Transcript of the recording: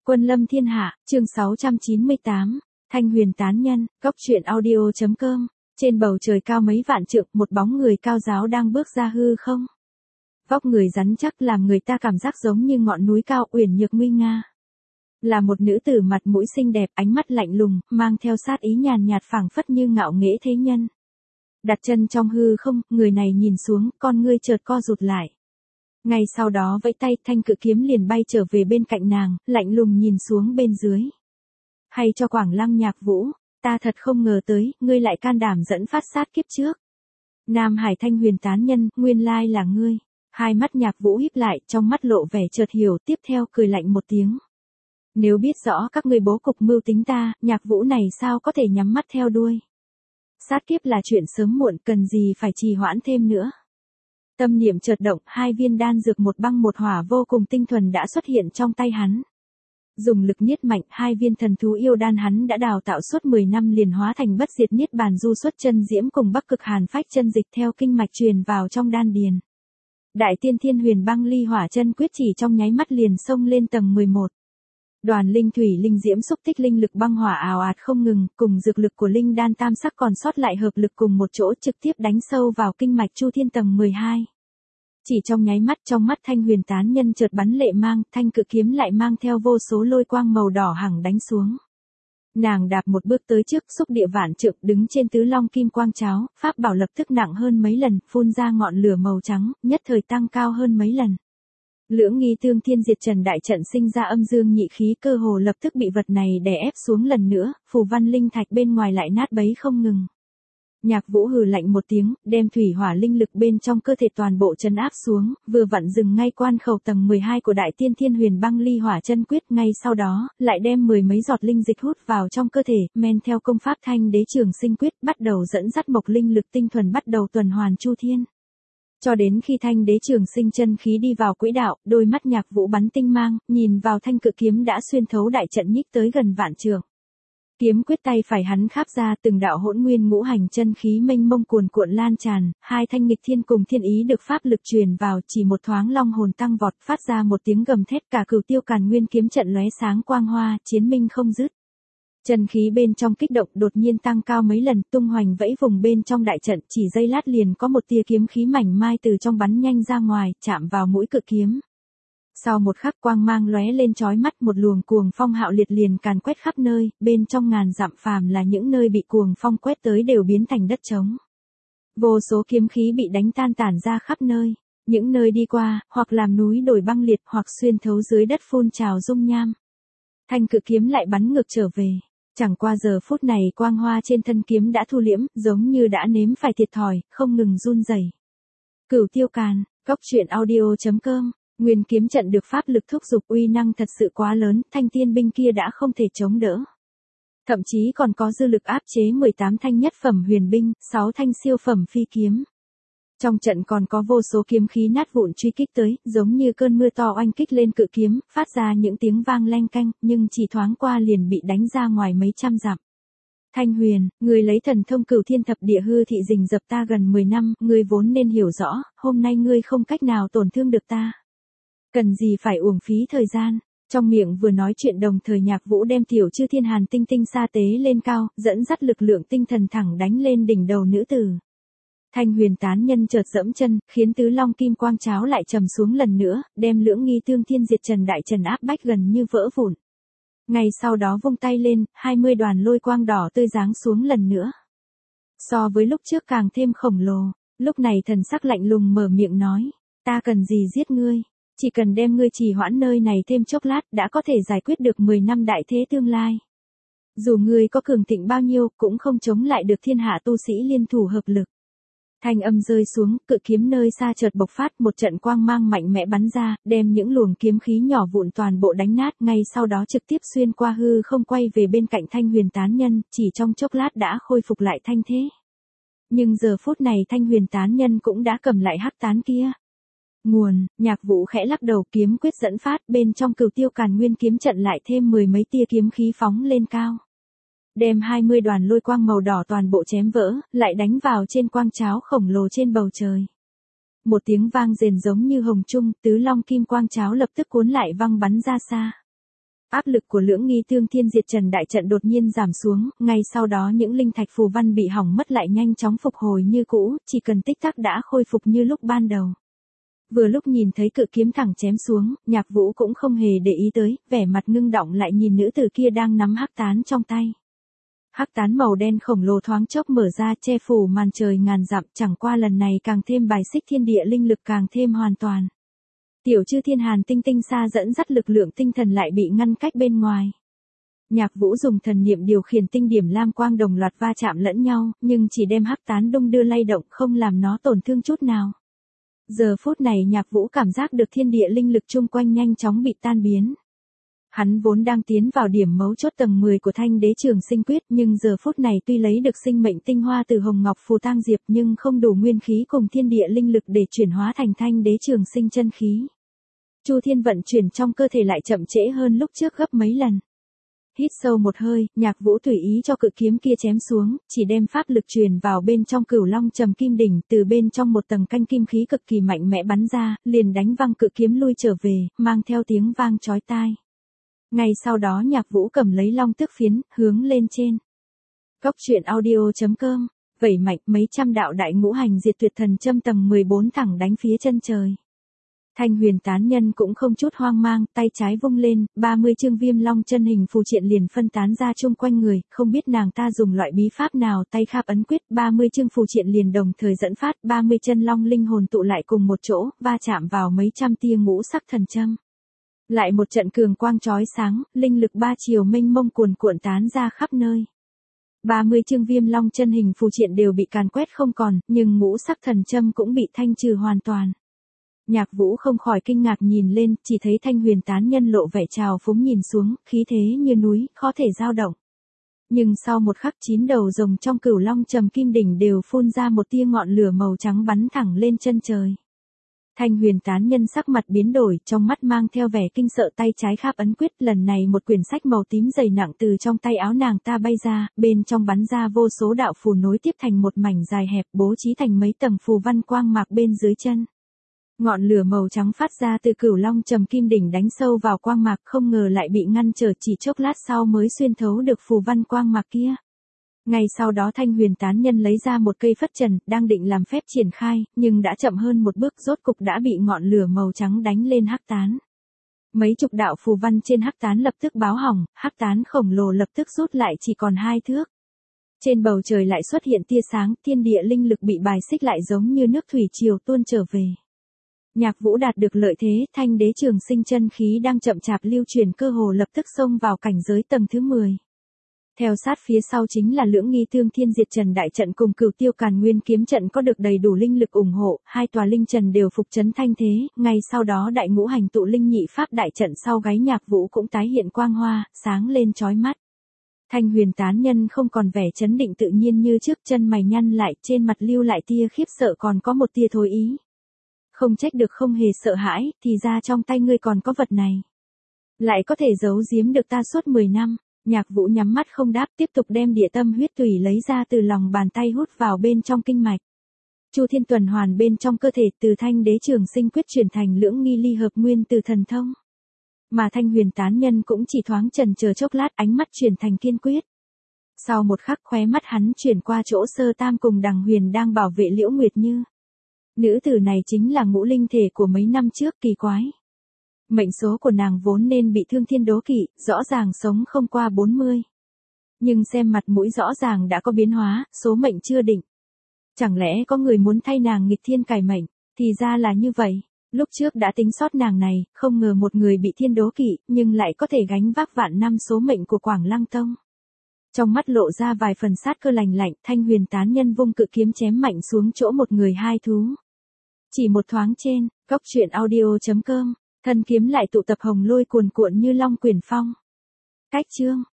Quân lâm thiên hạ, chương 698, Thanh huyền tán nhân, góc truyện audio.com. Trên bầu trời cao mấy vạn trượng, một bóng người cao giáo đang bước ra hư không. Vóc người rắn chắc làm người ta cảm giác giống như ngọn núi cao uyển nhược nguy nga. Là một nữ tử mặt mũi xinh đẹp, ánh mắt lạnh lùng, mang theo sát ý nhàn nhạt phảng phất như ngạo nghễ thế nhân. Đặt chân trong hư không, người này nhìn xuống, con ngươi chợt co rụt lại. Ngay sau đó vẫy tay, thanh cự kiếm liền bay trở về bên cạnh nàng, lạnh lùng nhìn xuống bên dưới. Hay cho Quảng Lăng Nhạc Vũ, ta thật không ngờ tới, ngươi lại can đảm dẫn phát sát kiếp trước. Nam Hải Thanh huyền tán nhân, nguyên lai là ngươi. Hai mắt Nhạc Vũ híp lại, trong mắt lộ vẻ chợt hiểu, tiếp theo cười lạnh một tiếng. Nếu biết rõ các ngươi bố cục mưu tính ta, Nhạc Vũ này sao có thể nhắm mắt theo đuôi. Sát kiếp là chuyện sớm muộn, cần gì phải trì hoãn thêm nữa. Tâm niệm chợt động, hai viên đan dược một băng một hỏa vô cùng tinh thuần đã xuất hiện trong tay hắn. Dùng lực niết mạnh, hai viên thần thú yêu đan hắn đã đào tạo suốt 10 năm liền hóa thành bất diệt niết bàn du xuất chân diễm cùng bắc cực hàn phách chân dịch theo kinh mạch truyền vào trong đan điền. Đại tiên thiên huyền băng ly hỏa chân quyết chỉ trong nháy mắt liền xông lên tầng 11. Đoàn linh thủy linh diễm xúc tích linh lực băng hỏa ào ạt không ngừng, cùng dược lực của linh đan tam sắc còn sót lại hợp lực cùng một chỗ trực tiếp đánh sâu vào kinh mạch chu thiên tầng 12. Chỉ trong nháy mắt, trong mắt thanh huyền tán nhân chợt bắn lệ mang, thanh cự kiếm lại mang theo vô số lôi quang màu đỏ hằng đánh xuống. Nàng đạp một bước tới trước, xúc địa vạn trượng, đứng trên tứ long kim quang cháo, pháp bảo lập tức nặng hơn mấy lần, phun ra ngọn lửa màu trắng, nhất thời tăng cao hơn mấy lần. Lưỡng nghi tương thiên diệt trần đại trận sinh ra âm dương nhị khí, cơ hồ lập tức bị vật này đè ép xuống lần nữa, phù văn linh thạch bên ngoài lại nát bấy không ngừng. Nhạc Vũ hừ lạnh một tiếng, đem thủy hỏa linh lực bên trong cơ thể toàn bộ trấn áp xuống, vừa vặn dừng ngay quan khẩu tầng 12 của đại tiên thiên huyền băng ly hỏa chân quyết, ngay sau đó, lại đem 10 mấy giọt linh dịch hút vào trong cơ thể, men theo công pháp thanh đế trường sinh quyết, bắt đầu dẫn dắt mộc linh lực tinh thuần bắt đầu tuần hoàn chu thiên. Cho đến khi thanh đế trường sinh chân khí đi vào quỹ đạo, đôi mắt Nhạc Vũ bắn tinh mang, nhìn vào thanh cự kiếm đã xuyên thấu đại trận nhích tới gần vạn trượng. Kiếm quyết tay phải hắn kháp ra, từng đạo hỗn nguyên ngũ hành chân khí mênh mông cuồn cuộn lan tràn, hai thanh nghịch thiên cùng thiên ý được pháp lực truyền vào, chỉ một thoáng long hồn tăng vọt, phát ra một tiếng gầm thét, cả Cửu Tiêu Càn Nguyên kiếm trận lóe sáng quang hoa, chiến minh không dứt. Chân khí bên trong kích động đột nhiên tăng cao mấy lần, tung hoành vẫy vùng bên trong đại trận, chỉ giây lát liền có một tia kiếm khí mảnh mai từ trong bắn nhanh ra ngoài, chạm vào mũi cự kiếm. Sau một khắc quang mang lóe lên chói mắt, một luồng cuồng phong hạo liệt liền càn quét khắp nơi, bên trong ngàn dặm phàm là những nơi bị cuồng phong quét tới đều biến thành đất trống. Vô số kiếm khí bị đánh tan tản ra khắp nơi, những nơi đi qua, hoặc làm núi đồi băng liệt, hoặc xuyên thấu dưới đất phun trào dung nham. Thanh cự kiếm lại bắn ngược trở về. Chẳng qua giờ phút này quang hoa trên thân kiếm đã thu liễm, giống như đã nếm phải thiệt thòi, không ngừng run rẩy. Cửu Tiêu Càn, góc truyện audio.com. Nguyên kiếm trận được pháp lực thúc giục, uy năng thật sự quá lớn, thanh tiên binh kia đã không thể chống đỡ. Thậm chí còn có dư lực áp chế 18 thanh nhất phẩm huyền binh, 6 thanh siêu phẩm phi kiếm. Trong trận còn có vô số kiếm khí nát vụn truy kích tới, giống như cơn mưa to oanh kích lên cự kiếm, phát ra những tiếng vang leng keng, nhưng chỉ thoáng qua liền bị đánh ra ngoài mấy trăm dặm. Thanh huyền, người lấy thần thông cửu thiên thập địa hư thị rình rập ta gần 10 năm, ngươi vốn nên hiểu rõ, hôm nay ngươi không cách nào tổn thương được ta. Cần gì phải uổng phí thời gian. Trong miệng vừa nói chuyện đồng thời Nhạc Vũ đem tiểu chư thiên hàn tinh tinh sa tế lên cao, dẫn dắt lực lượng tinh thần thẳng đánh lên đỉnh đầu nữ tử. Thanh huyền tán nhân chợt dẫm chân, khiến tứ long kim quang cháo lại trầm xuống lần nữa, đem lưỡng nghi tương thiên diệt trần đại trần áp bách gần như vỡ vụn. Ngay sau đó vung tay lên, 20 đoàn lôi quang đỏ tươi giáng xuống lần nữa. So với lúc trước càng thêm khổng lồ, lúc này thần sắc lạnh lùng mở miệng nói, ta cần gì giết ngươi. Chỉ cần đem ngươi trì hoãn nơi này thêm chốc lát đã có thể giải quyết được 10 năm đại thế tương lai. Dù ngươi có cường thịnh bao nhiêu cũng không chống lại được thiên hạ tu sĩ liên thủ hợp lực. Thanh âm rơi xuống, cự kiếm nơi xa chợt bộc phát, một trận quang mang mạnh mẽ bắn ra, đem những luồng kiếm khí nhỏ vụn toàn bộ đánh nát, ngay sau đó trực tiếp xuyên qua hư không quay về bên cạnh thanh huyền tán nhân, chỉ trong chốc lát đã khôi phục lại thanh thế. Nhưng giờ phút này thanh huyền tán nhân cũng đã cầm lại hắc tán kia. Nguồn, Nhạc Vũ khẽ lắc đầu, kiếm quyết dẫn phát, bên trong Cửu Tiêu Càn Nguyên kiếm trận lại thêm 10 mấy tia kiếm khí phóng lên cao. Đem 20 đoàn lôi quang màu đỏ toàn bộ chém vỡ, lại đánh vào trên quang cháo khổng lồ trên bầu trời. Một tiếng vang rền giống như hồng trung, tứ long kim quang cháo lập tức cuốn lại văng bắn ra xa. Áp lực của Lưỡng Nghi Tương Thiên Diệt Trần đại trận đột nhiên giảm xuống, ngay sau đó những linh thạch phù văn bị hỏng mất lại nhanh chóng phục hồi như cũ, chỉ cần tích tắc đã khôi phục như lúc ban đầu. Vừa lúc nhìn thấy cự kiếm thẳng chém xuống, Nhạc Vũ cũng không hề để ý tới, vẻ mặt ngưng động lại nhìn nữ tử kia đang nắm hắc tán trong tay. Hắc tán màu đen khổng lồ thoáng chốc mở ra che phủ màn trời ngàn dặm, chẳng qua lần này càng thêm bài xích thiên địa linh lực càng thêm hoàn toàn. Tiểu Chư Thiên Hàn Tinh Tinh Sa dẫn dắt lực lượng tinh thần lại bị ngăn cách bên ngoài. Nhạc Vũ dùng thần niệm điều khiển tinh điểm lam quang đồng loạt va chạm lẫn nhau, nhưng chỉ đem hắc tán đung đưa lay động không làm nó tổn thương chút nào. Giờ phút này Nhạc Vũ cảm giác được thiên địa linh lực chung quanh nhanh chóng bị tan biến. Hắn vốn đang tiến vào điểm mấu chốt tầng 10 của Thanh Đế Trường Sinh Quyết, nhưng giờ phút này tuy lấy được sinh mệnh tinh hoa từ Hồng Ngọc Phù Tang Diệp nhưng không đủ nguyên khí cùng thiên địa linh lực để chuyển hóa thành Thanh Đế Trường Sinh chân khí. Chu Thiên vận chuyển trong cơ thể lại chậm trễ hơn lúc trước gấp mấy lần. Hít sâu một hơi, Nhạc Vũ tùy ý cho cự kiếm kia chém xuống, chỉ đem pháp lực truyền vào bên trong Cửu Long Trầm Kim Đỉnh, từ bên trong một tầng canh kim khí cực kỳ mạnh mẽ bắn ra, liền đánh văng cự kiếm lui trở về, mang theo tiếng vang chói tai. Ngay sau đó Nhạc Vũ cầm lấy long tước phiến, hướng lên trên. Cốc truyện audio.com, vẩy mạnh mấy trăm đạo đại ngũ hành diệt tuyệt thần châm tầng 14 thẳng đánh phía chân trời. Thanh Huyền tán nhân cũng không chút hoang mang, tay trái vung lên, 30 chương viêm long chân hình phù triện liền phân tán ra chung quanh người, không biết nàng ta dùng loại bí pháp nào, tay khap ấn quyết, 30 chương phù triện liền đồng thời dẫn phát, 30 chân long linh hồn tụ lại cùng một chỗ, va chạm vào mấy trăm tia ngũ sắc thần châm. Lại một trận cường quang chói sáng, linh lực ba chiều mênh mông cuồn cuộn tán ra khắp nơi. 30 chương viêm long chân hình phù triện đều bị càn quét không còn, nhưng ngũ sắc thần châm cũng bị thanh trừ hoàn toàn. Nhạc Vũ không khỏi kinh ngạc nhìn lên, chỉ thấy Thanh Huyền tán nhân lộ vẻ trào phúng nhìn xuống, khí thế như núi, khó thể dao động. Nhưng sau một khắc 9 đầu rồng trong Cửu Long Trầm Kim Đỉnh đều phun ra một tia ngọn lửa màu trắng bắn thẳng lên chân trời. Thanh Huyền tán nhân sắc mặt biến đổi, trong mắt mang theo vẻ kinh sợ, tay trái khap ấn quyết, lần này một quyển sách màu tím dày nặng từ trong tay áo nàng ta bay ra, bên trong bắn ra vô số đạo phù nối tiếp thành một mảnh dài hẹp, bố trí thành mấy tầng phù văn quang mạc bên dưới chân. Ngọn lửa màu trắng phát ra từ Cửu Long Trầm Kim Đỉnh đánh sâu vào quang mạc, không ngờ lại bị ngăn trở, chỉ chốc lát sau mới xuyên thấu được phù văn quang mạc kia. Ngay sau đó Thanh Huyền tán nhân lấy ra một cây phất trần, đang định làm phép triển khai, nhưng đã chậm hơn một bước, rốt cục đã bị ngọn lửa màu trắng đánh lên hắc tán. Mấy chục đạo phù văn trên hắc tán lập tức báo hỏng, hắc tán khổng lồ lập tức rút lại chỉ còn 2 thước. Trên bầu trời lại xuất hiện tia sáng, thiên địa linh lực bị bài xích lại giống như nước thủy triều tuôn trở về. Nhạc Vũ đạt được lợi thế, Thanh Đế Trường Sinh chân khí đang chậm chạp lưu truyền cơ hồ lập tức xông vào cảnh giới tầng thứ 10. Theo sát phía sau chính là Lưỡng Nghi Tương Thiên Diệt Trần đại trận cùng Cửu Tiêu Càn Nguyên kiếm trận có được đầy đủ linh lực ủng hộ, hai tòa linh trần đều phục trấn thanh thế, ngay sau đó đại ngũ hành tụ linh nhị pháp đại trận sau gáy Nhạc Vũ cũng tái hiện quang hoa, sáng lên chói mắt. Thanh Huyền tán nhân không còn vẻ chấn định tự nhiên như trước, chân mày nhăn lại, trên mặt lưu lại tia khiếp sợ còn có một tia thối ý. Không trách được không hề sợ hãi, thì ra trong tay ngươi còn có vật này. Lại có thể giấu giếm được ta suốt 10 năm. Nhạc Vũ nhắm mắt không đáp, tiếp tục đem địa tâm huyết tủy lấy ra từ lòng bàn tay hút vào bên trong kinh mạch. Chu Thiên tuần hoàn bên trong cơ thể, từ Thanh Đế Trường Sinh quyết chuyển thành Lưỡng Nghi ly hợp nguyên từ thần thông. Mà Thanh Huyền tán nhân cũng chỉ thoáng chần chờ chốc lát, ánh mắt chuyển thành kiên quyết. Sau một khắc khóe mắt hắn chuyển qua chỗ Sơ Tam cùng Đằng Huyền đang bảo vệ Liễu Nguyệt Như. Nữ tử này chính là ngũ linh thể của mấy năm trước, kỳ quái. Mệnh số của nàng vốn nên bị thương thiên đố kỵ, rõ ràng sống không qua 40. Nhưng xem mặt mũi rõ ràng đã có biến hóa, số mệnh chưa định. Chẳng lẽ có người muốn thay nàng nghịch thiên cải mệnh, thì ra là như vậy. Lúc trước đã tính sót nàng này, không ngờ một người bị thiên đố kỵ, nhưng lại có thể gánh vác vạn năm số mệnh của Quảng Lăng Tông. Trong mắt lộ ra vài phần sát cơ lành lạnh, Thanh Huyền tán nhân vung cự kiếm chém mạnh xuống chỗ một người hai thú. Chỉ một thoáng trên, cốc truyện audio.com, thân kiếm lại tụ tập hồng lôi cuồn cuộn như long quyển phong. Cách chương